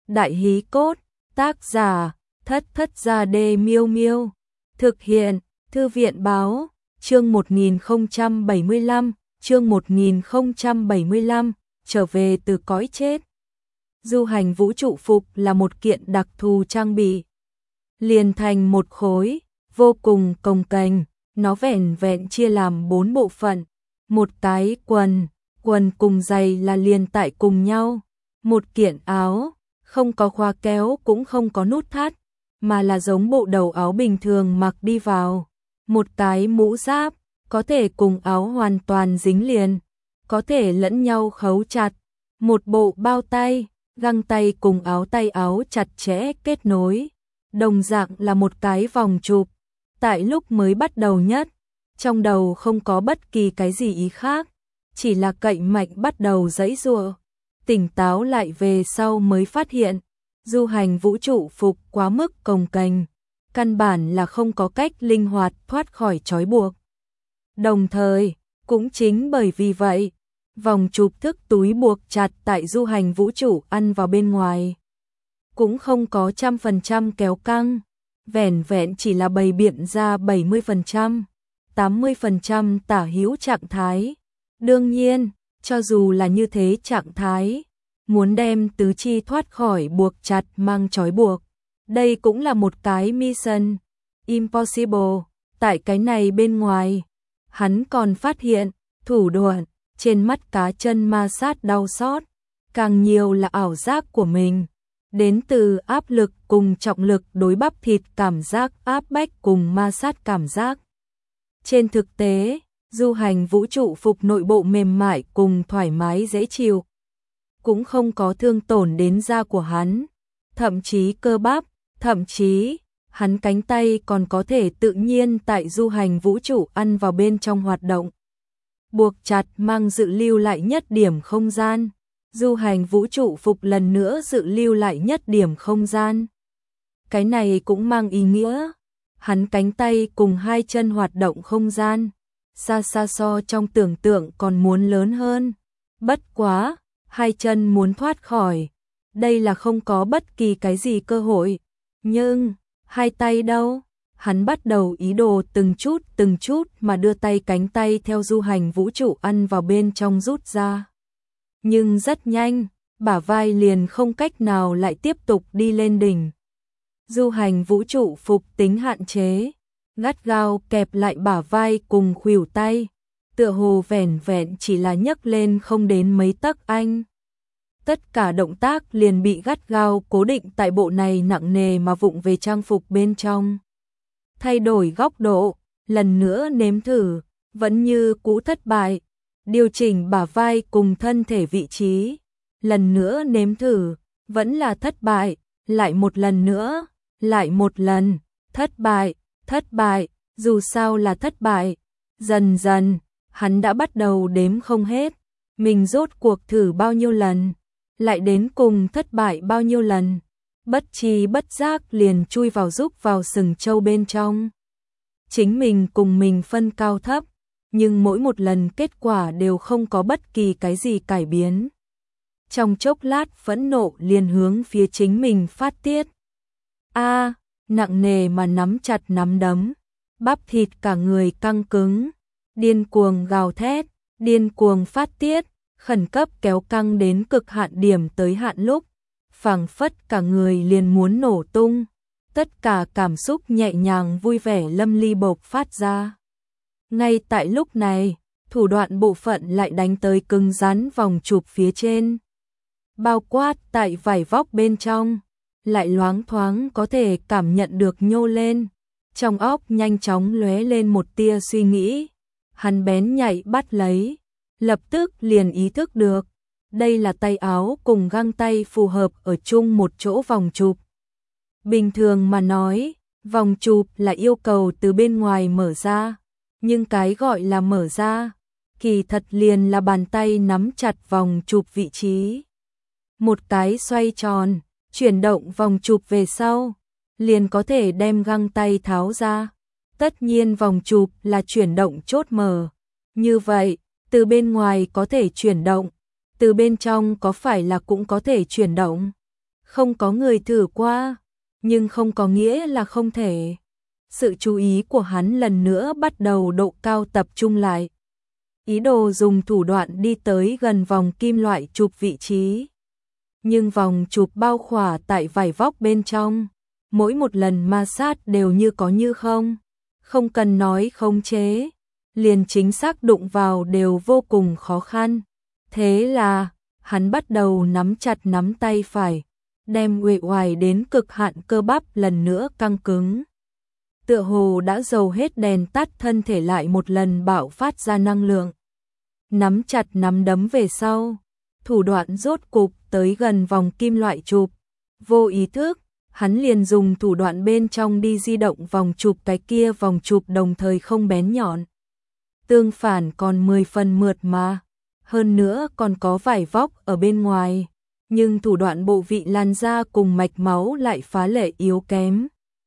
Đại hí cốt, tác giả, Thất Thất Gia Đê Miêu Miêu. Thực hiện, Thư viện báo, chương 1075, chương 1075, trở về từ cõi chết. Du hành vũ trụ phục là một kiện đặc thù trang bị, liền thành một khối, vô cùng cồng kềnh, nó vẻn vẹn chia làm 4 bộ phận. Một cái quần cùng giày là liền tại cùng nhau. Một kiện áo, không có khóa kéo cũng không có nút thắt, mà là giống bộ đầu áo bình thường mặc đi vào. Một cái mũ giáp, có thể cùng áo hoàn toàn dính liền, có thể lẫn nhau khấu chặt. Một bộ bao tay, găng tay cùng áo tay áo chặt chẽ kết nối. Đồng dạng là một cái vòng chụp. Tại lúc mới bắt đầu nhất, trong đầu không có bất kỳ cái gì ý khác, chỉ là cậy mạnh bắt đầu giãy giụa. Tỉnh táo lại về sau mới phát hiện, du hành vũ trụ phục quá mức cồng kềnh, căn bản là không có cách linh hoạt thoát khỏi trói buộc. Đồng thời, cũng chính bởi vì vậy, vòng chụp thức túi buộc chặt tại du hành vũ trụ ăn vào bên ngoài, cũng không có 100% kéo căng, vẻn vẹn chỉ là bày biện ra 70%, 80% tả hữu trạng thái. Đương nhiên, cho dù là như thế trạng thái, muốn đem tứ chi thoát khỏi buộc chặt mang trói buộc, đây cũng là một cái mission impossible. Tại cái này bên ngoài, hắn còn phát hiện, thủ đoạn, trên mắt cá chân ma sát đau xót, càng nhiều là ảo giác của mình, đến từ áp lực cùng trọng lực đối bắp thịt cảm giác áp bách cùng ma sát cảm giác. Trên thực tế, du hành vũ trụ phục nội bộ mềm mại cùng thoải mái dễ chịu, cũng không có thương tổn đến da của hắn, thậm chí cơ bắp, thậm chí hắn cánh tay còn có thể tự nhiên tại du hành vũ trụ ăn vào bên trong hoạt động. Buộc chặt mang dự lưu lại nhất điểm không gian, du hành vũ trụ phục lần nữa dự lưu lại nhất điểm không gian. Cái này cũng mang ý nghĩa, hắn cánh tay cùng hai chân hoạt động không gian, xa xa so trong tưởng tượng còn muốn lớn hơn. Bất quá, hai chân muốn thoát khỏi, đây là không có bất kỳ cái gì cơ hội. Nhưng, hai tay đâu? Hắn bắt đầu ý đồ từng chút mà đưa tay cánh tay theo du hành vũ trụ ăn vào bên trong rút ra. Nhưng rất nhanh, bả vai liền không cách nào lại tiếp tục đi lên đỉnh. Du hành vũ trụ phục tính hạn chế, gắt gao kẹp lại bả vai cùng khuỷu tay, tựa hồ vẻn vẹn chỉ là nhấc lên không đến mấy tấc anh. Tất cả động tác liền bị gắt gao cố định tại bộ này nặng nề mà vụng về trang phục bên trong. Thay đổi góc độ, lần nữa nếm thử, vẫn như cũ thất bại. Điều chỉnh bả vai cùng thân thể vị trí, lần nữa nếm thử, vẫn là thất bại. Lại một lần nữa, lại một lần, thất bại, dù sao là thất bại. Dần dần, hắn đã bắt đầu đếm không hết, mình rốt cuộc thử bao nhiêu lần, lại đến cùng thất bại bao nhiêu lần, bất tri bất giác liền chui vào rúc vào sừng trâu bên trong. Chính mình cùng mình phân cao thấp, nhưng mỗi một lần kết quả đều không có bất kỳ cái gì cải biến. Trong chốc lát phẫn nộ liền hướng phía chính mình phát tiết. Nặng nề mà nắm chặt nắm đấm, bắp thịt cả người căng cứng, điên cuồng gào thét, điên cuồng phát tiết, khẩn cấp kéo căng đến cực hạn điểm tới hạn lúc, phảng phất cả người liền muốn nổ tung, tất cả cảm xúc nhẹ nhàng vui vẻ lâm ly bộc phát ra. Ngay tại lúc này, thủ đoạn bộ phận lại đánh tới cứng rắn vòng chụp phía trên, bao quát tại vải vóc bên trong, lại loáng thoáng có thể cảm nhận được nhô lên. Trong óc nhanh chóng lóe lên một tia suy nghĩ, hắn bén nhạy bắt lấy, lập tức liền ý thức được, đây là tay áo cùng găng tay phù hợp ở chung một chỗ vòng chụp. Bình thường mà nói, vòng chụp là yêu cầu từ bên ngoài mở ra, nhưng cái gọi là mở ra, kỳ thật liền là bàn tay nắm chặt vòng chụp vị trí. Một cái xoay tròn, chuyển động vòng chụp về sau, liền có thể đem găng tay tháo ra. Tất nhiên vòng chụp là chuyển động chốt mở. Như vậy, từ bên ngoài có thể chuyển động, từ bên trong có phải là cũng có thể chuyển động? Không có người thử qua, nhưng không có nghĩa là không thể. Sự chú ý của hắn lần nữa bắt đầu độ cao tập trung lại. Ý đồ dùng thủ đoạn đi tới gần vòng kim loại chụp vị trí. Nhưng vòng chụp bao khỏa tại vải vóc bên trong, mỗi một lần ma sát đều như có như không. Không cần nói khống chế, liền chính xác đụng vào đều vô cùng khó khăn. Thế là, hắn bắt đầu nắm chặt nắm tay phải, đem uể oải đến cực hạn cơ bắp lần nữa căng cứng. Tựa hồ đã dầu hết đèn tắt, thân thể lại một lần bạo phát ra năng lượng. Nắm chặt nắm đấm về sau, thủ đoạn rốt cục tới gần vòng kim loại chụp. Vô ý thức, hắn liền dùng thủ đoạn bên trong đi di động vòng chụp, cái kia vòng chụp đồng thời không bén nhọn. Tương phản còn 10 phần mượt mà, hơn nữa còn có vải vóc ở bên ngoài, nhưng thủ đoạn bộ vị làn da cùng mạch máu lại phá lệ yếu kém.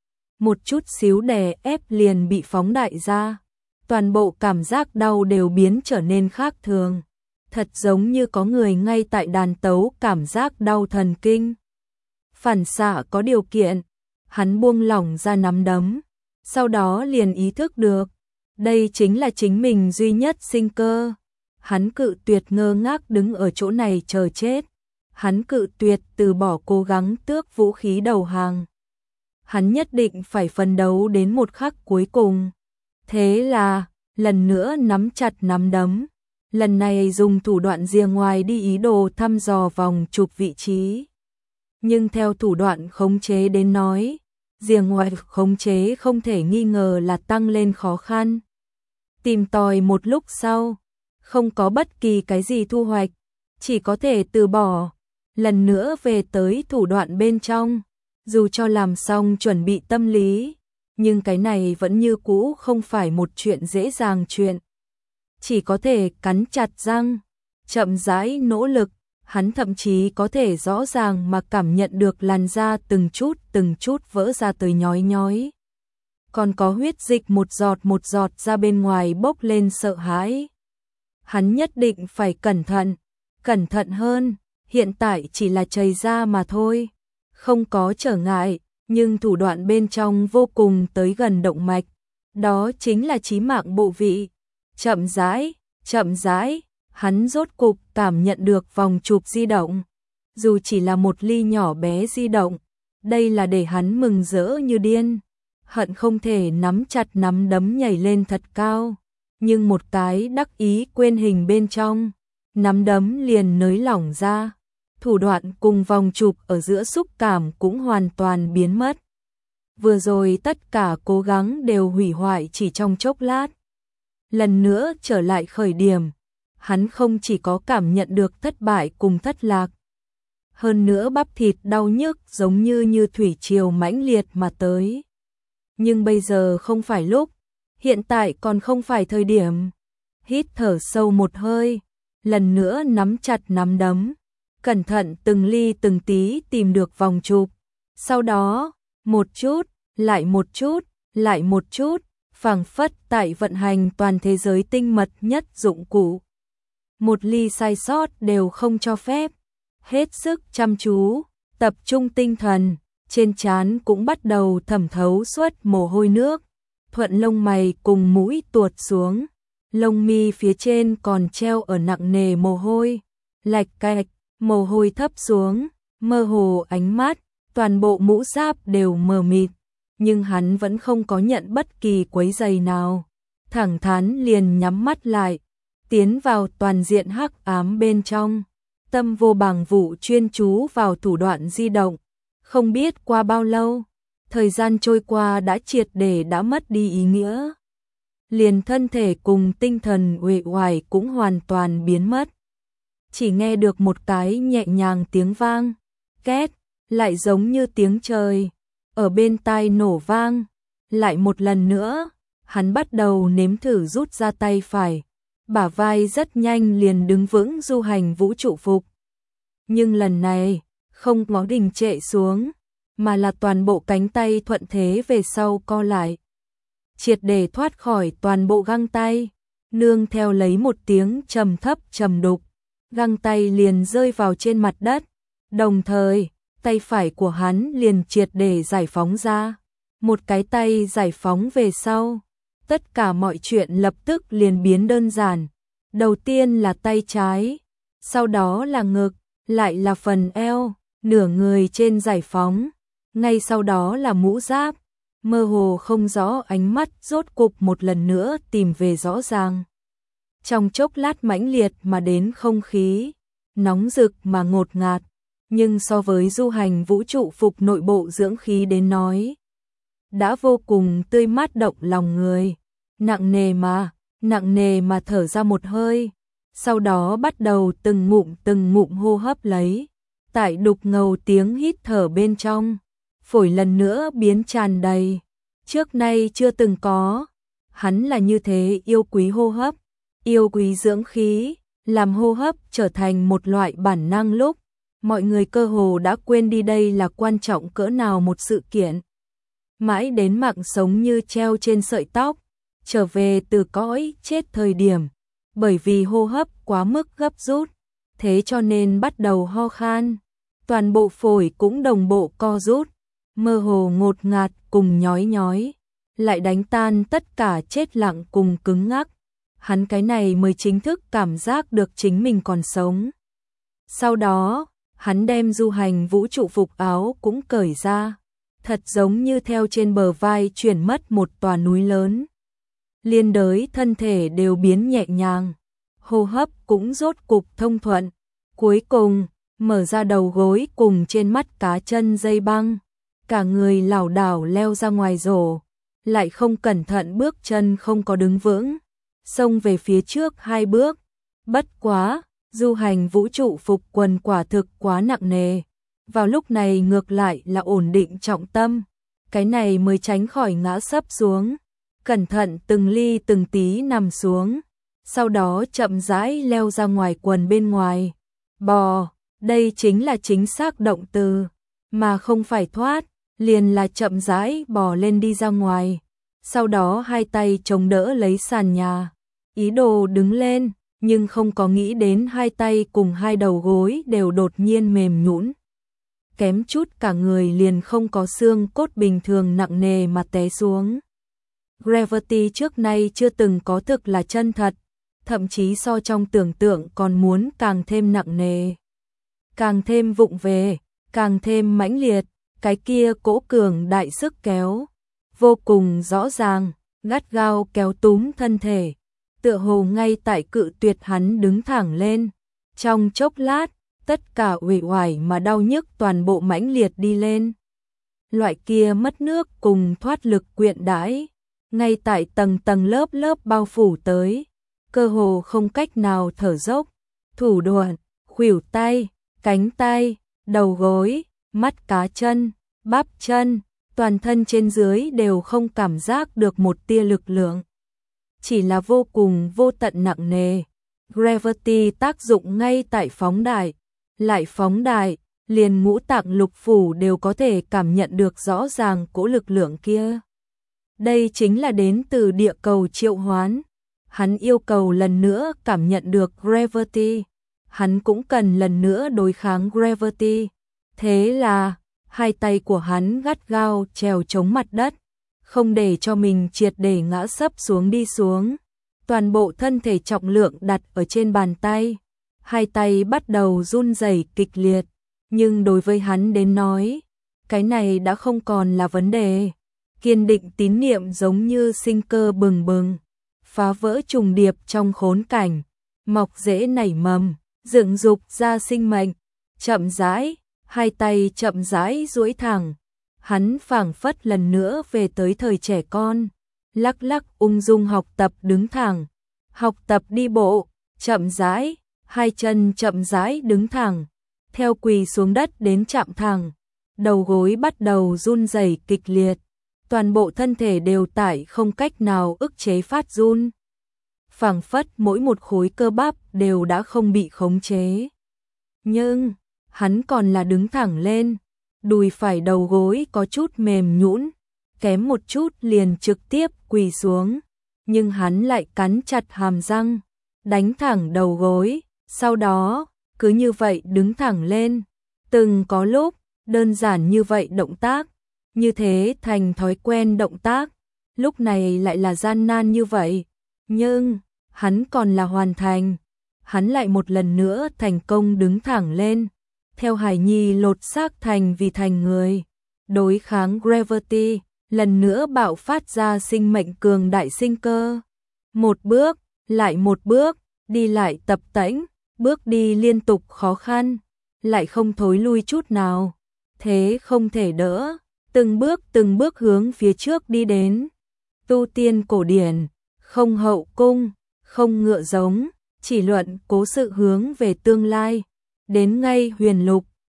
Một chút xíu đè ép liền bị phóng đại ra, toàn bộ cảm giác đau đều biến trở nên khác thường, thật giống như có người ngay tại đàn tấu cảm giác đau thần kinh. Phản xạ có điều kiện, hắn buông lỏng ra nắm đấm, sau đó liền ý thức được, đây chính là chính mình duy nhất sinh cơ. Hắn cự tuyệt ngơ ngác đứng ở chỗ này chờ chết, hắn cự tuyệt từ bỏ cố gắng tước vũ khí đầu hàng. Hắn nhất định phải phấn đấu đến một khắc cuối cùng. Thế là, lần nữa nắm chặt nắm đấm, lần này dùng thủ đoạn rìa ngoài đi ý đồ thăm dò vòng chụp vị trí. Nhưng theo thủ đoạn khống chế đến nói, rìa ngoài khống chế không thể nghi ngờ là tăng lên khó khăn. Tìm tòi một lúc sau, không có bất kỳ cái gì thu hoạch, chỉ có thể từ bỏ, lần nữa về tới thủ đoạn bên trong. Dù cho làm xong chuẩn bị tâm lý, nhưng cái này vẫn như cũ không phải một chuyện dễ dàng chuyện. Chỉ có thể cắn chặt răng, chậm rãi nỗ lực, hắn thậm chí có thể rõ ràng mà cảm nhận được làn da từng chút vỡ ra tới nhói nhói. Còn có huyết dịch một giọt ra bên ngoài bốc lên sợ hãi. Hắn nhất định phải cẩn thận hơn, hiện tại chỉ là chảy ra mà thôi. Không có trở ngại, nhưng thủ đoạn bên trong vô cùng tới gần động mạch, đó chính là chí mạng bộ vị. Chậm rãi, hắn rốt cục cảm nhận được vòng chụp di động. Dù chỉ là một ly nhỏ bé di động, đây là để hắn mừng rỡ như điên, hận không thể nắm chặt nắm đấm nhảy lên thật cao, nhưng một cái đắc ý quên hình bên trong, nắm đấm liền nới lỏng ra. Thủ đoạn cùng vòng chụp ở giữa xúc cảm cũng hoàn toàn biến mất. Vừa rồi tất cả cố gắng đều hủy hoại chỉ trong chốc lát. Lần nữa trở lại khởi điểm, hắn không chỉ có cảm nhận được thất bại cùng thất lạc, hơn nữa bắp thịt đau nhức giống như thủy triều mãnh liệt mà tới. Nhưng bây giờ không phải lúc, hiện tại còn không phải thời điểm. Hít thở sâu một hơi, lần nữa nắm chặt nắm đấm, cẩn thận từng ly từng tí tìm được vòng chụp. Sau đó, một chút, lại một chút, phảng phất tại vận hành toàn thế giới tinh mật nhất dụng cụ. Một ly sai sót đều không cho phép. Hết sức chăm chú, tập trung tinh thần, trên trán cũng bắt đầu thẩm thấu suốt mồ hôi nước, thuận lông mày cùng mũi tuột xuống, lông mi phía trên còn treo ở nặng nề mồ hôi, lạch cạch, mồ hôi thấp xuống, mơ hồ ánh mắt, toàn bộ mũ giáp đều mờ mịt, nhưng hắn vẫn không có nhận bất kỳ quấy rầy nào, thẳng thắn liền nhắm mắt lại, tiến vào toàn diện hắc ám bên trong, tâm vô bằng vụ chuyên chú vào thủ đoạn di động. Không biết qua bao lâu, thời gian trôi qua đã triệt để đã mất đi ý nghĩa. Liền thân thể cùng tinh thần uể oải cũng hoàn toàn biến mất. Chỉ nghe được một cái nhẹ nhàng tiếng vang, két, lại giống như tiếng trời, ở bên tai nổ vang. Lại một lần nữa, hắn bắt đầu nếm thử rút ra tay phải, bả vai rất nhanh liền đứng vững du hành vũ trụ phục. Nhưng lần này, không ngó đình trệ xuống, mà là toàn bộ cánh tay thuận thế về sau co lại. Triệt để thoát khỏi toàn bộ găng tay, nương theo lấy một tiếng trầm thấp trầm đục, găng tay liền rơi vào trên mặt đất, đồng thời, tay phải của hắn liền triệt để giải phóng ra. Một cái tay giải phóng về sau, tất cả mọi chuyện lập tức liền biến đơn giản. Đầu tiên là tay trái, sau đó là ngực, lại là phần eo, nửa người trên giải phóng, ngay sau đó là mũ giáp, mơ hồ không rõ ánh mắt rốt cục một lần nữa tìm về rõ ràng. Trong chốc lát mãnh liệt mà đến không khí, nóng rực mà ngột ngạt, nhưng so với du hành vũ trụ phục nội bộ dưỡng khí đến nói, đã vô cùng tươi mát động lòng người, nặng nề mà thở ra một hơi, sau đó bắt đầu từng ngụm hô hấp lấy, tại đục ngầu tiếng hít thở bên trong, phổi lần nữa biến tràn đầy, trước nay chưa từng có, hắn là như thế yêu quý hô hấp, yêu quý dưỡng khí, làm hô hấp trở thành một loại bản năng lúc, mọi người cơ hồ đã quên đi đây là quan trọng cỡ nào một sự kiện. Mãi đến mạng sống như treo trên sợi tóc, trở về từ cõi chết thời điểm, bởi vì hô hấp quá mức gấp rút, thế cho nên bắt đầu ho khan, toàn bộ phổi cũng đồng bộ co rút, mơ hồ ngột ngạt cùng nhói, lại đánh tan tất cả chết lặng cùng cứng ngắc. Hắn cái này mới chính thức cảm giác được chính mình còn sống. Sau đó, hắn đem du hành vũ trụ phục áo cũng cởi ra, thật giống như theo trên bờ vai chuyển mất một tòa núi lớn. Liên đới thân thể đều biến nhẹ nhàng, hô hấp cũng rốt cục thông thuận. Cuối cùng, mở ra đầu gối cùng trên mắt cá chân dây băng, cả người lảo đảo leo ra ngoài rổ, lại không cẩn thận bước chân không có đứng vững, xông về phía trước 2 bước. Bất quá, du hành vũ trụ phục quần quả thực quá nặng nề. Vào lúc này ngược lại là ổn định trọng tâm, cái này mới tránh khỏi ngã sấp xuống, cẩn thận từng ly từng tí nằm xuống, sau đó chậm rãi leo ra ngoài quần bên ngoài. Bò, đây chính là chính xác động từ, mà không phải thoát, liền là chậm rãi bò lên đi ra ngoài, sau đó 2 tay chống đỡ lấy sàn nhà, ý đồ đứng lên, nhưng không có nghĩ đến 2 tay cùng 2 đầu gối đều đột nhiên mềm nhũn, kém chút cả người liền không có xương cốt bình thường nặng nề mà té xuống. Gravity trước nay chưa từng có thực là chân thật, thậm chí so trong tưởng tượng còn muốn càng thêm nặng nề, càng thêm vụng về, càng thêm mãnh liệt, cái kia cỗ cường đại sức kéo, vô cùng rõ ràng, gắt gao kéo túm thân thể, tựa hồ ngay tại cự tuyệt hắn đứng thẳng lên. Trong chốc lát, tất cả uể oải mà đau nhức toàn bộ mãnh liệt đi lên. Loại kia mất nước cùng thoát lực quyện đãi, ngay tại tầng tầng lớp bao phủ tới, cơ hồ không cách nào thở dốc, thủ đoạn, khuỷu tay, cánh tay, đầu gối, mắt cá chân, bắp chân, toàn thân trên dưới đều không cảm giác được một tia lực lượng. Chỉ là vô cùng vô tận nặng nề. Gravity tác dụng ngay tại phóng đại, lại phóng đại, liền ngũ tạng lục phủ đều có thể cảm nhận được rõ ràng cỗ lực lượng kia. Đây chính là đến từ địa cầu triệu hoán. Hắn yêu cầu lần nữa cảm nhận được Gravity. Hắn cũng cần lần nữa đối kháng Gravity. Thế là, 2 tay của hắn gắt gao trèo chống mặt đất, không để cho mình triệt để ngã sấp xuống đi xuống. Toàn bộ thân thể trọng lượng đặt ở trên bàn tay. 2 tay bắt đầu run rẩy kịch liệt, nhưng đối với hắn đến nói, cái này đã không còn là vấn đề. Kiên định tín niệm giống như sinh cơ bừng bừng, phá vỡ trùng điệp trong khốn cảnh, mọc rễ nảy mầm, dựng dục ra sinh mệnh. Chậm rãi, 2 tay chậm rãi duỗi thẳng, hắn phảng phất lần nữa về tới thời trẻ con, lắc lắc ung dung học tập đứng thẳng, học tập đi bộ, chậm rãi, 2 chân chậm rãi đứng thẳng, theo quỳ xuống đất đến chạm thẳng, đầu gối bắt đầu run rẩy kịch liệt, toàn bộ thân thể đều tại không cách nào ức chế phát run. Phảng phất mỗi một khối cơ bắp đều đã không bị khống chế. Nhưng, hắn còn là đứng thẳng lên, đùi phải đầu gối có chút mềm nhũn, kém một chút liền trực tiếp quỳ xuống, nhưng hắn lại cắn chặt hàm răng, đánh thẳng đầu gối, sau đó, cứ như vậy đứng thẳng lên. Từng có lúc, Đơn giản như vậy động tác, như thế thành thói quen động tác, lúc này lại là gian nan như vậy, nhưng hắn còn là hoàn thành. Hắn lại một lần nữa thành công đứng thẳng lên, theo Hải Nhi lột xác thành vì thành người, đối kháng Gravity, lần nữa bạo phát ra sinh mệnh cường đại sinh cơ. Một bước, lại một bước, đi lại tập tễnh, bước đi liên tục khó khăn, lại không thối lui chút nào, thế không thể đỡ, từng bước hướng phía trước đi đến. Tu tiên cổ điển, không hậu cung, không ngựa giống, chỉ luận cố sự hướng về tương lai, đến ngay huyền lục,